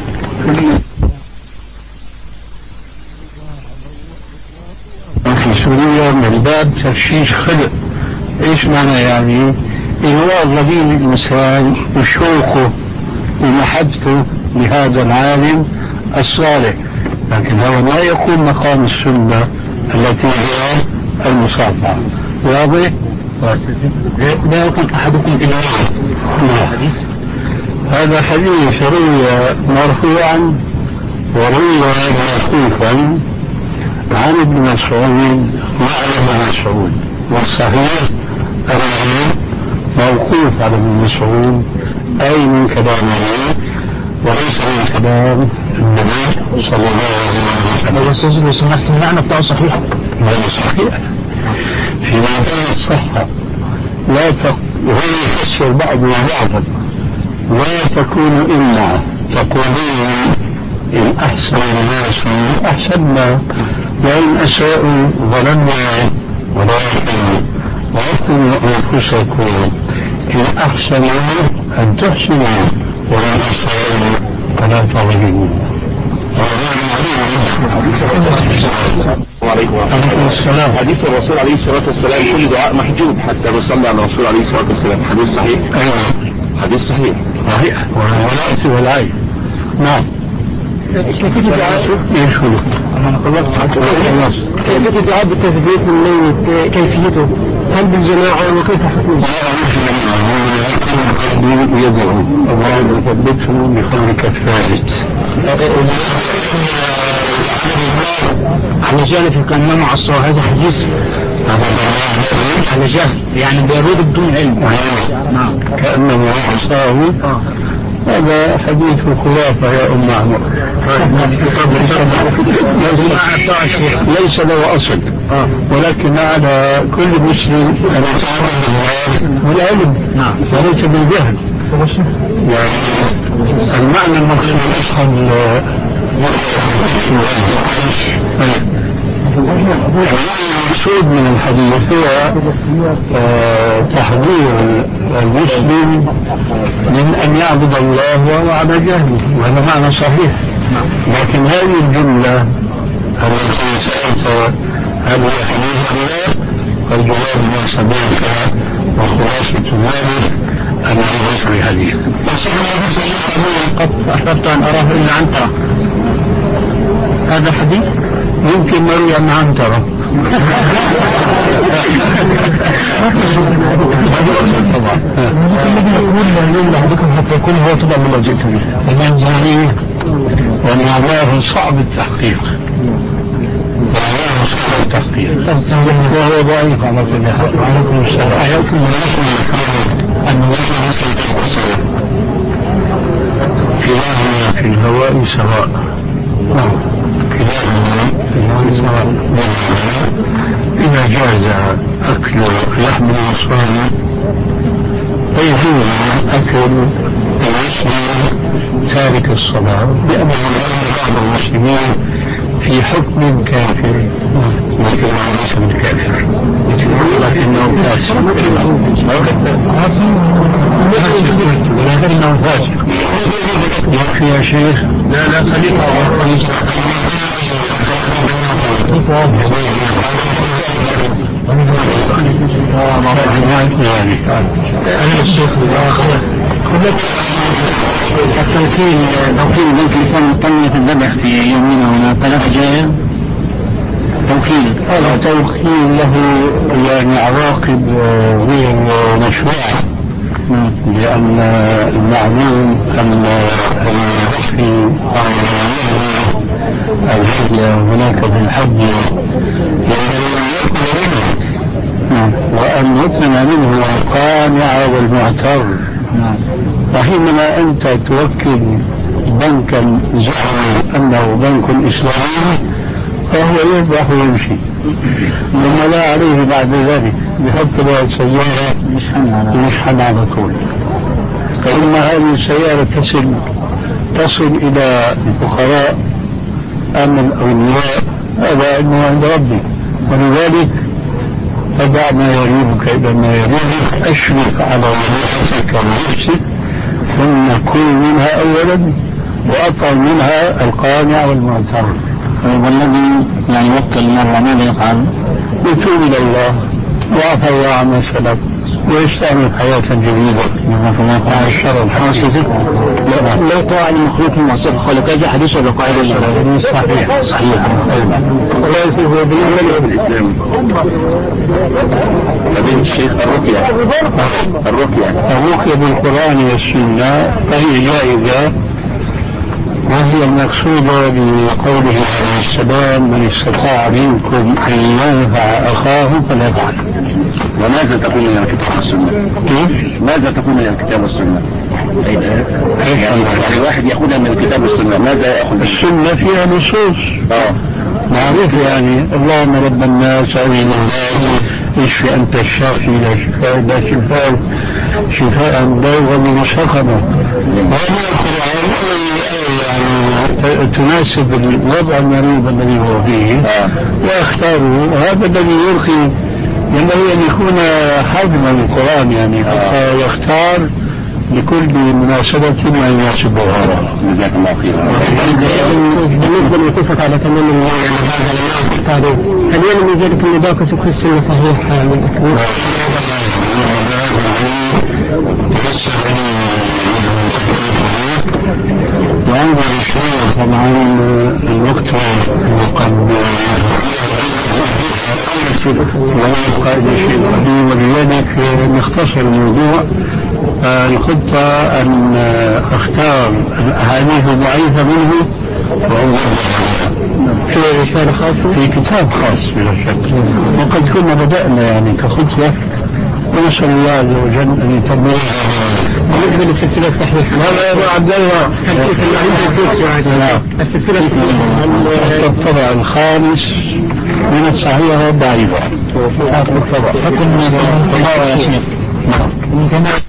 في سوريا من باب تفشيش خلق. ايش معنى يعني؟ إغواء ضمير الإنسان وشوقه ومحبته لهذا العالم الصالح، لكن هذا لا يكون مقام السنة التي هي المصافحة. واضح؟ لا يكون أحدكم إلا حديث. هذا حديث روي مرفوعا وروي موقوفا عن ابن مسعود وعلى ابن مسعود، والصحيح أنه موقوف على ابن مسعود أي من كلامه وليس من كلام النبي صلى الله عليه وسلم. لو أستاذ لو سمحت المعنى بتاعه صحيح؟ هذا صحيح في معنى الصحة. لا تق... وهو يفسر بعضه بعضا. لا تكون إلا تقولون إن أحسن الناس أحسننا وإن أساءوا ظلمنا، ولكن واعطوا أنفسكم إن أحسنوا أن تحسنوا وإن أساءوا فلا تظلموا. وعليكم السلام. حديث الرسول عليه الصلاة والسلام كل دعاء محجوب حتى يصلى على الرسول عليه الصلاة والسلام. حديث صحيح؟ أيوة حديث صحيح. صحيح. والولاءة والعين. نعم. كيف الدعاء؟ ايش هو؟ أنا خلصت. كيف الدعاء بالتثبيت من الميت؟ كيفيته؟ هل بالجماعة وكيف حكمه؟ قلبي يدعو اللهم ثبته بقولك الثابت. على جهل كان مع الصلاة هذا حديث على جهل يعني بيرود بدون علم. نعم كأنه عصاه. هذا حديث خرافة يا أم عمر. ليس له أصل ولكن على كل مسلم أن يتعرض بالعلم وليس بالجهل. يعني المعنى المقصود أصلا المقصود من الحديث هو تحذير المسلم من أن يعبد الله وهو على جهل، وهذا معنى صحيح. لكن هذه الجملة التي سألت هل هي حديث الله؟ الجواب ما سمعت وخلاصة ذلك أنه ليس بحديث. قد أحببت أن أراه إلا عنترة، هذا حديث يمكن مروي عن عنترة. طبعا الذي يقول لهم لحدكم حتى يكون هو طبعا مما جئت به المنزلي ومعناه صعب التحقيق ومعناه صعب التحقيق وهو ضعيف على كل حال. وعليكم السلام. أيكم أن وجه مثل التصرف كلاهما في الهواء سواء. كلاهما في الهواء سواء. إذا جاز أكل لحم الصائم فيجوز أكل المسلم تارك الصلاة، لأنه بعض المسلمين في حكم كافر لكن ليس بالكافر لكنه فاسق ولكنه فاسق. يكفي يا شيخ؟ لا لا خليفة أنا الشيخ التوكيل توكيل بنك الإنسان مطمئن في الذبح في يومنا هنا ثلاث جائز توكيل. هذا توكيل له يعني عواقب غير مشروعة، لأن المعلوم أن في الحج هناك في الحج وأن يطلب منه القانع والمعتر. وحينما أنت توكل بنكا زعم أنه بنك إسلامي فهو يذبح ويمشي ثم لا عليه بعد ذلك بحط له السيارة يشحن على طول. ثم هذه السيارة تصل تصل إلى الفقراء أم الأغنياء هذا علمه عند ربي. ولذلك فدع ما يريبك إلى ما يريبك، أشرف على نفسك ونفسك ثم كل منها أولا وأطعم منها القانع والمعتر. والذي يعني وكل مرة ماذا يفعل؟ يتوب إلى الله وعفى الله عما سلف ويستعمل حياة جديدة مع الشر الحقيقي. لو طاع المخلوق معصية الخالق هذا حديث ولا قاعدة؟ صحيح صحيح. الله يسلمه بالإيمان بالإسلام. فضيلة الشيخ الرقية الرقية الرقية بالقرآن والسنة فهي جائزة، وهي المقصودة بقوله عليه السلام من استطاع منكم أن ينفع أخاه فليفعل. وماذا تقول من الكتاب والسنة؟ كيف؟ ماذا تقول من الكتاب والسنة؟ يعني واحد يأخذها من الكتاب والسنة ماذا يأخذ؟ السنة فيها نصوص آه. معروف يعني اللهم رب الناس أعين الناس اشفي أنت الشافي لا شفاء لا شفاء شفاء دوغا من سقما. وهذا القرآن يعني تناسب الوضع المريض الذي هو فيه ويختاره. وهذا الذي يرخي ينبغي أن يكون حاكما القرآن يعني حتى يختار لكل مناسبة ما يناسبه. جزاك الله خيرا. بالنسبة للقصة على تمام هذا هل يلزم من ذلك أن باقة كل سنة صحيحة من أكبر؟ وأنظر الشيء طبعا الوقت وقد لا يبقى إلى شيء قديم، ولذلك نختصر الموضوع. الخطة أن أختار الأحاديث الضعيفة منه في رسالة خاصة في كتاب خاص بلا شك، وقد كنا بدأنا يعني كخطوة، ونسأل الله عز وجل أن يتمم. بالنسبة للسلسلة الصحيحة هذا أبو عبد الله السلسلة الصحيحة الطبع الخامس من الصحيحة والضعيفة. هذا الطبع حكم من الطبع يا شيخ.